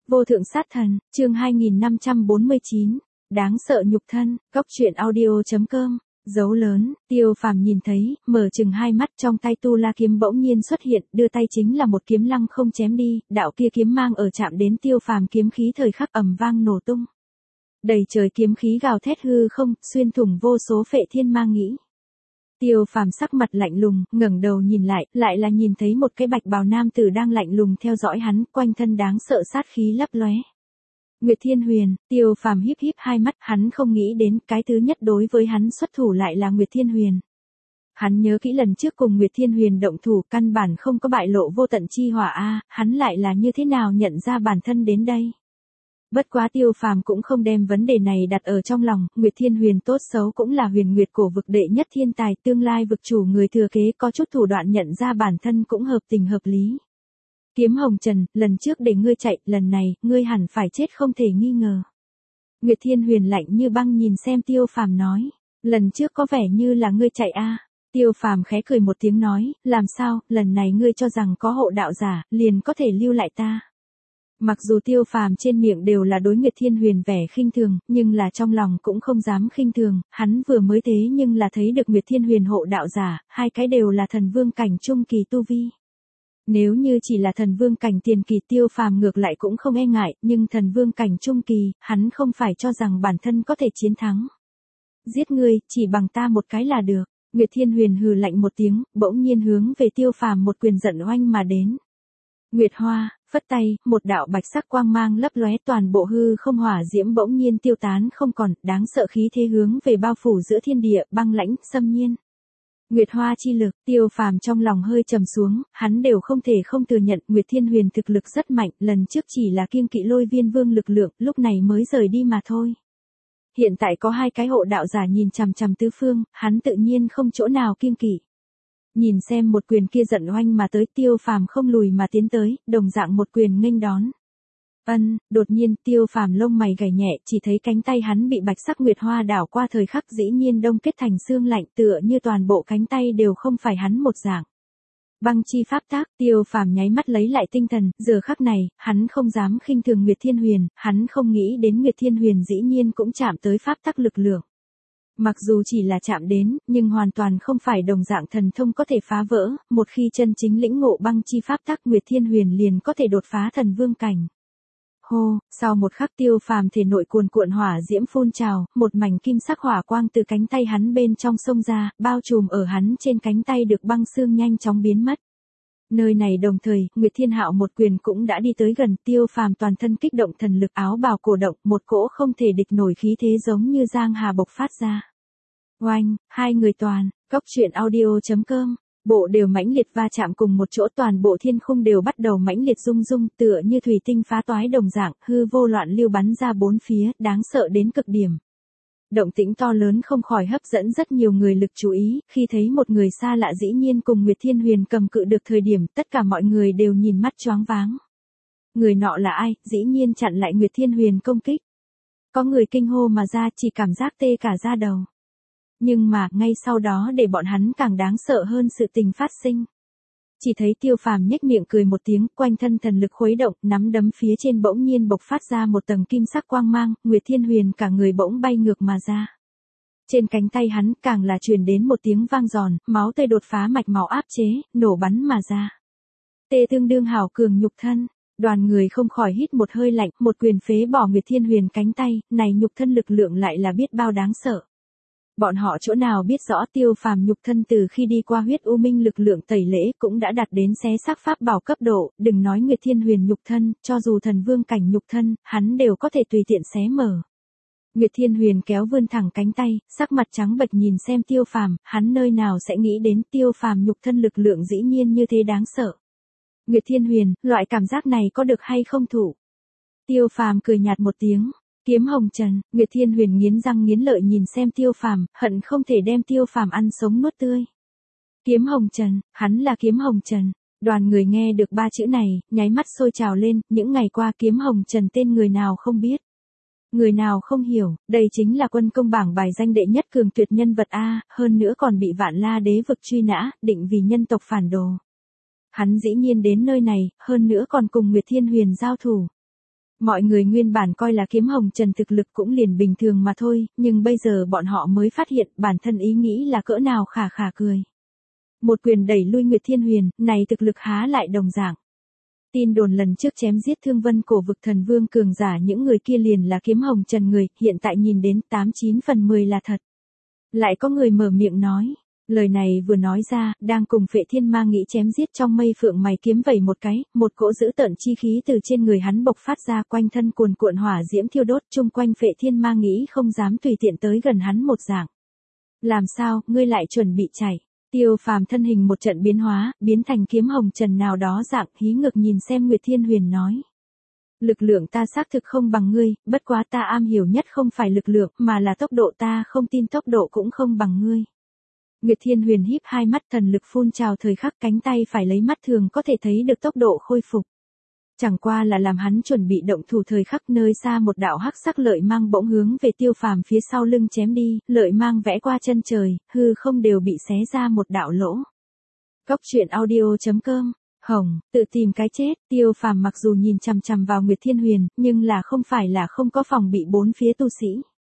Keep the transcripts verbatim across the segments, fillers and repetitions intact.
Vô thượng sát thần, chương hai nghìn năm trăm bốn mươi chín, đáng sợ nhục thân, góc truyện audio.com, dấu lớn, Tiêu Phàm nhìn thấy, mở chừng hai mắt trong tay tu la kiếm bỗng nhiên xuất hiện, đưa tay chính là một kiếm lăng không chém đi, đạo kia kiếm mang ở chạm đến Tiêu Phàm kiếm khí thời khắc ầm vang nổ tung. Đầy trời kiếm khí gào thét hư không, xuyên thủng vô số phệ thiên ma nghĩ. Tiêu Phàm sắc mặt lạnh lùng, ngẩng đầu nhìn lại, lại là nhìn thấy một cái bạch bào nam tử đang lạnh lùng theo dõi hắn, quanh thân đáng sợ sát khí lấp lóe. Nguyệt Thiên Huyền, Tiêu Phàm híp híp hai mắt, hắn không nghĩ đến cái thứ nhất đối với hắn xuất thủ lại là Nguyệt Thiên Huyền. Hắn nhớ kỹ lần trước cùng Nguyệt Thiên Huyền động thủ, căn bản không có bại lộ vô tận chi hỏa a, hắn lại là như thế nào nhận ra bản thân đến đây. Bất quá Tiêu Phàm cũng không đem vấn đề này đặt ở trong lòng, Nguyệt Thiên Huyền tốt xấu cũng là huyền nguyệt cổ vực đệ nhất thiên tài, tương lai vực chủ người thừa kế, có chút thủ đoạn nhận ra bản thân cũng hợp tình hợp lý. Kiếm Hồng Trần, lần trước để ngươi chạy, lần này, ngươi hẳn phải chết không thể nghi ngờ. Nguyệt Thiên Huyền lạnh như băng nhìn xem Tiêu Phàm nói, lần trước có vẻ như là ngươi chạy a. Tiêu Phàm khẽ cười một tiếng nói, làm sao, lần này ngươi cho rằng có hộ đạo giả, liền có thể lưu lại ta. Mặc dù Tiêu Phàm trên miệng đều là đối Nguyệt Thiên Huyền vẻ khinh thường, nhưng là trong lòng cũng không dám khinh thường, hắn vừa mới thế nhưng là thấy được Nguyệt Thiên Huyền hộ đạo giả, hai cái đều là thần vương cảnh trung kỳ tu vi. Nếu như chỉ là thần vương cảnh tiền kỳ, Tiêu Phàm ngược lại cũng không e ngại, nhưng thần vương cảnh trung kỳ, hắn không phải cho rằng bản thân có thể chiến thắng. Giết ngươi, chỉ bằng ta một cái là được. Nguyệt Thiên Huyền hừ lạnh một tiếng, bỗng nhiên hướng về Tiêu Phàm một quyền giận oanh mà đến. Nguyệt Hoa, phất tay, một đạo bạch sắc quang mang lấp lóe, toàn bộ hư không hỏa diễm bỗng nhiên tiêu tán không còn, đáng sợ khí thế hướng về bao phủ giữa thiên địa, băng lãnh, xâm nhiên. Nguyệt Hoa chi lực, Tiêu Phàm trong lòng hơi trầm xuống, hắn đều không thể không thừa nhận Nguyệt Thiên Huyền thực lực rất mạnh, lần trước chỉ là kiêng kỵ Lôi Viên Vương lực lượng, lúc này mới rời đi mà thôi. Hiện tại có hai cái hộ đạo giả nhìn chằm chằm tứ phương, hắn tự nhiên không chỗ nào kiêng kỵ. Nhìn xem một quyền kia giận oanh mà tới, Tiêu Phàm không lùi mà tiến tới, đồng dạng một quyền nghênh đón. Ân, đột nhiên Tiêu Phàm lông mày gảy nhẹ, chỉ thấy cánh tay hắn bị bạch sắc nguyệt hoa đảo qua, thời khắc dĩ nhiên đông kết thành xương lạnh, tựa như toàn bộ cánh tay đều không phải hắn một dạng. Băng chi pháp tác, Tiêu Phàm nháy mắt lấy lại tinh thần, giờ khắc này, hắn không dám khinh thường Nguyệt Thiên Huyền, hắn không nghĩ đến Nguyệt Thiên Huyền dĩ nhiên cũng chạm tới pháp tắc lực lượng. Mặc dù chỉ là chạm đến, nhưng hoàn toàn không phải đồng dạng thần thông có thể phá vỡ, một khi chân chính lĩnh ngộ băng chi pháp tắc, Nguyệt Thiên Huyền liền có thể đột phá thần vương cảnh. Hô, sau một khắc Tiêu Phàm thể nội cuồn cuộn hỏa diễm phun trào, một mảnh kim sắc hỏa quang từ cánh tay hắn bên trong xông ra, bao trùm ở hắn trên cánh tay được băng xương nhanh chóng biến mất. Nơi này đồng thời, Nguyệt Thiên Hạo một quyền cũng đã đi tới gần, Tiêu Phàm toàn thân kích động, thần lực áo bào cổ động, một cỗ không thể địch nổi khí thế giống như giang hà bộc phát ra. Oanh, hai người toàn, góc truyện audio.com, bộ đều mãnh liệt va chạm cùng một chỗ, toàn bộ thiên khung đều bắt đầu mãnh liệt rung rung, tựa như thủy tinh phá toái đồng dạng, hư vô loạn lưu bắn ra bốn phía, đáng sợ đến cực điểm. Động tĩnh to lớn không khỏi hấp dẫn rất nhiều người lực chú ý, khi thấy một người xa lạ dĩ nhiên cùng Nguyệt Thiên Huyền cầm cự được thời điểm, tất cả mọi người đều nhìn mắt choáng váng. Người nọ là ai, dĩ nhiên chặn lại Nguyệt Thiên Huyền công kích. Có người kinh hô mà ra, chỉ cảm giác tê cả da đầu. Nhưng mà, ngay sau đó để bọn hắn càng đáng sợ hơn sự tình phát sinh. Chỉ thấy Tiêu Phàm nhếch miệng cười một tiếng, quanh thân thần lực khuấy động, nắm đấm phía trên bỗng nhiên bộc phát ra một tầng kim sắc quang mang, Nguyệt Thiên Huyền cả người bỗng bay ngược mà ra. Trên cánh tay hắn càng là truyền đến một tiếng vang giòn, máu tươi đột phá mạch máu áp chế, nổ bắn mà ra. Tê tương đương hảo cường nhục thân, đoàn người không khỏi hít một hơi lạnh, một quyền phế bỏ Nguyệt Thiên Huyền cánh tay, này nhục thân lực lượng lại là biết bao đáng sợ. Bọn họ chỗ nào biết rõ Tiêu Phàm nhục thân từ khi đi qua huyết u minh lực lượng tẩy lễ cũng đã đạt đến xé xác pháp bảo cấp độ, đừng nói Nguyệt Thiên Huyền nhục thân, cho dù thần vương cảnh nhục thân, hắn đều có thể tùy tiện xé mở. Nguyệt Thiên Huyền kéo vươn thẳng cánh tay, sắc mặt trắng bệch nhìn xem Tiêu Phàm, hắn nơi nào sẽ nghĩ đến Tiêu Phàm nhục thân lực lượng dĩ nhiên như thế đáng sợ. Nguyệt Thiên Huyền, loại cảm giác này có được hay không thủ? Tiêu Phàm cười nhạt một tiếng. Kiếm Hồng Trần, Nguyệt Thiên Huyền nghiến răng nghiến lợi nhìn xem Tiêu Phàm, hận không thể đem Tiêu Phàm ăn sống nuốt tươi. Kiếm Hồng Trần, hắn là Kiếm Hồng Trần. Đoàn người nghe được ba chữ này, nháy mắt sôi trào lên, những ngày qua Kiếm Hồng Trần tên người nào không biết. Người nào không hiểu, đây chính là quân công bảng bài danh đệ nhất cường tuyệt nhân vật A, hơn nữa còn bị Vạn La đế vực truy nã, định vì nhân tộc phản đồ. Hắn dĩ nhiên đến nơi này, hơn nữa còn cùng Nguyệt Thiên Huyền giao thủ. Mọi người nguyên bản coi là Kiếm Hồng Trần thực lực cũng liền bình thường mà thôi, nhưng bây giờ bọn họ mới phát hiện bản thân ý nghĩ là cỡ nào khả khả cười. Một quyền đẩy lui Nguyệt Thiên Huyền, này thực lực há lại đồng dạng. Tin đồn lần trước chém giết Thương Vân Cổ Vực Thần Vương cường giả những người kia liền là Kiếm Hồng Trần người, hiện tại nhìn đến tám chín phần mười là thật. Lại có người mở miệng nói, lời này vừa nói ra, đang cùng Phệ Thiên Ma nghĩ chém giết trong mây phượng mày kiếm vẩy một cái, một cỗ dữ tợn chi khí từ trên người hắn bộc phát ra, quanh thân cuồn cuộn hỏa diễm thiêu đốt, chung quanh Phệ Thiên Ma nghĩ không dám tùy tiện tới gần hắn một dạng. Làm sao, ngươi lại chuẩn bị chạy? Tiêu Phàm thân hình một trận biến hóa, biến thành Kiếm Hồng Trần nào đó dạng, hí ngược nhìn xem Nguyệt Thiên Huyền nói. Lực lượng ta xác thực không bằng ngươi, bất quá ta am hiểu nhất không phải lực lượng, mà là tốc độ, ta không tin tốc độ cũng không bằng ngươi. Nguyệt Thiên Huyền híp hai mắt, thần lực phun trào thời khắc, cánh tay phải lấy mắt thường có thể thấy được tốc độ khôi phục. Chẳng qua là làm hắn chuẩn bị động thủ thời khắc, nơi xa một đạo hắc sắc lợi mang bỗng hướng về Tiêu Phàm phía sau lưng chém đi, lợi mang vẽ qua chân trời, hư không đều bị xé ra một đạo lỗ. Góc truyện audio chấm com. Hồng, tự tìm cái chết. Tiêu Phàm mặc dù nhìn chằm chằm vào Nguyệt Thiên Huyền, nhưng là không phải là không có phòng bị bốn phía tu sĩ.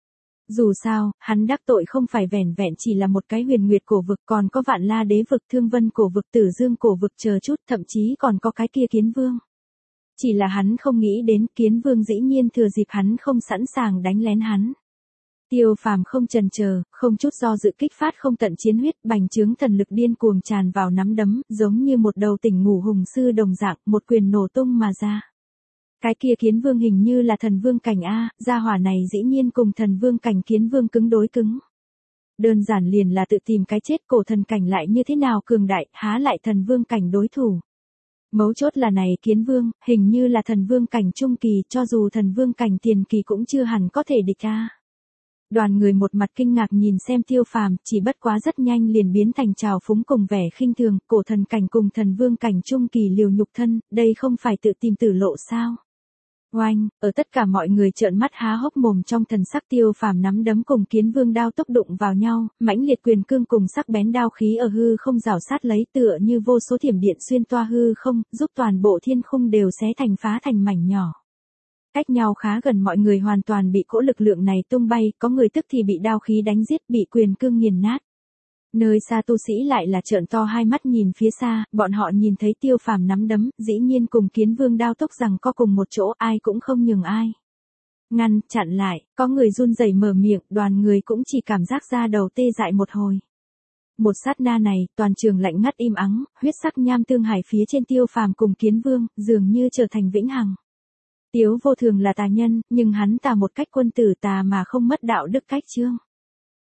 Dù sao, hắn đắc tội không phải vẻn vẹn chỉ là một cái Huyền Nguyệt cổ vực, còn có Vạn La đế vực, Thương Vân cổ vực, Tử Dương cổ vực chờ chút, thậm chí còn có cái kia Kiến Vương. Chỉ là hắn không nghĩ đến Kiến Vương dĩ nhiên thừa dịp hắn không sẵn sàng đánh lén hắn. Tiêu Phàm không chần chờ, không chút do dự kích phát không tận chiến huyết, bành trướng thần lực điên cuồng tràn vào nắm đấm, giống như một đầu tỉnh ngủ hùng sư đồng dạng, một quyền nổ tung mà ra. Cái kia Kiến Vương hình như là thần vương cảnh a, gia hỏa này dĩ nhiên cùng thần vương cảnh Kiến Vương cứng đối cứng. Đơn giản liền là tự tìm cái chết, cổ thần cảnh lại như thế nào cường đại, há lại thần vương cảnh đối thủ. Mấu chốt là này Kiến Vương, hình như là thần vương cảnh trung kỳ, cho dù thần vương cảnh tiền kỳ cũng chưa hẳn có thể địch a. Đoàn người một mặt kinh ngạc nhìn xem Tiêu Phàm, chỉ bất quá rất nhanh liền biến thành trào phúng cùng vẻ khinh thường, cổ thần cảnh cùng thần vương cảnh trung kỳ liều nhục thân, đây không phải tự tìm tử lộ sao? Oanh, ở tất cả mọi người trợn mắt há hốc mồm trong thần sắc, Tiêu Phàm nắm đấm cùng Kiến Vương đao tốc đụng vào nhau, mãnh liệt quyền cương cùng sắc bén đao khí ở hư không rào sát lấy, tựa như vô số thiểm điện xuyên toa hư không, giúp toàn bộ thiên khung đều xé thành phá thành mảnh nhỏ. Cách nhau khá gần mọi người hoàn toàn bị cỗ lực lượng này tung bay, có người tức thì bị đao khí đánh giết, bị quyền cương nghiền nát. Nơi xa tu sĩ lại là trợn to hai mắt nhìn phía xa, bọn họ nhìn thấy Tiêu Phàm nắm đấm, dĩ nhiên cùng Kiến Vương đao tốc rằng co cùng một chỗ, ai cũng không nhường ai. Ngăn, chặn lại, có người run rẩy mở miệng, đoàn người cũng chỉ cảm giác da đầu tê dại một hồi. Một sát na này, toàn trường lạnh ngắt im ắng, huyết sắc nham tương hải phía trên Tiêu Phàm cùng Kiến Vương, dường như trở thành vĩnh hằng. Tiếu Vô Thường là tà nhân, nhưng hắn tà một cách quân tử, tà mà không mất đạo đức cách chương.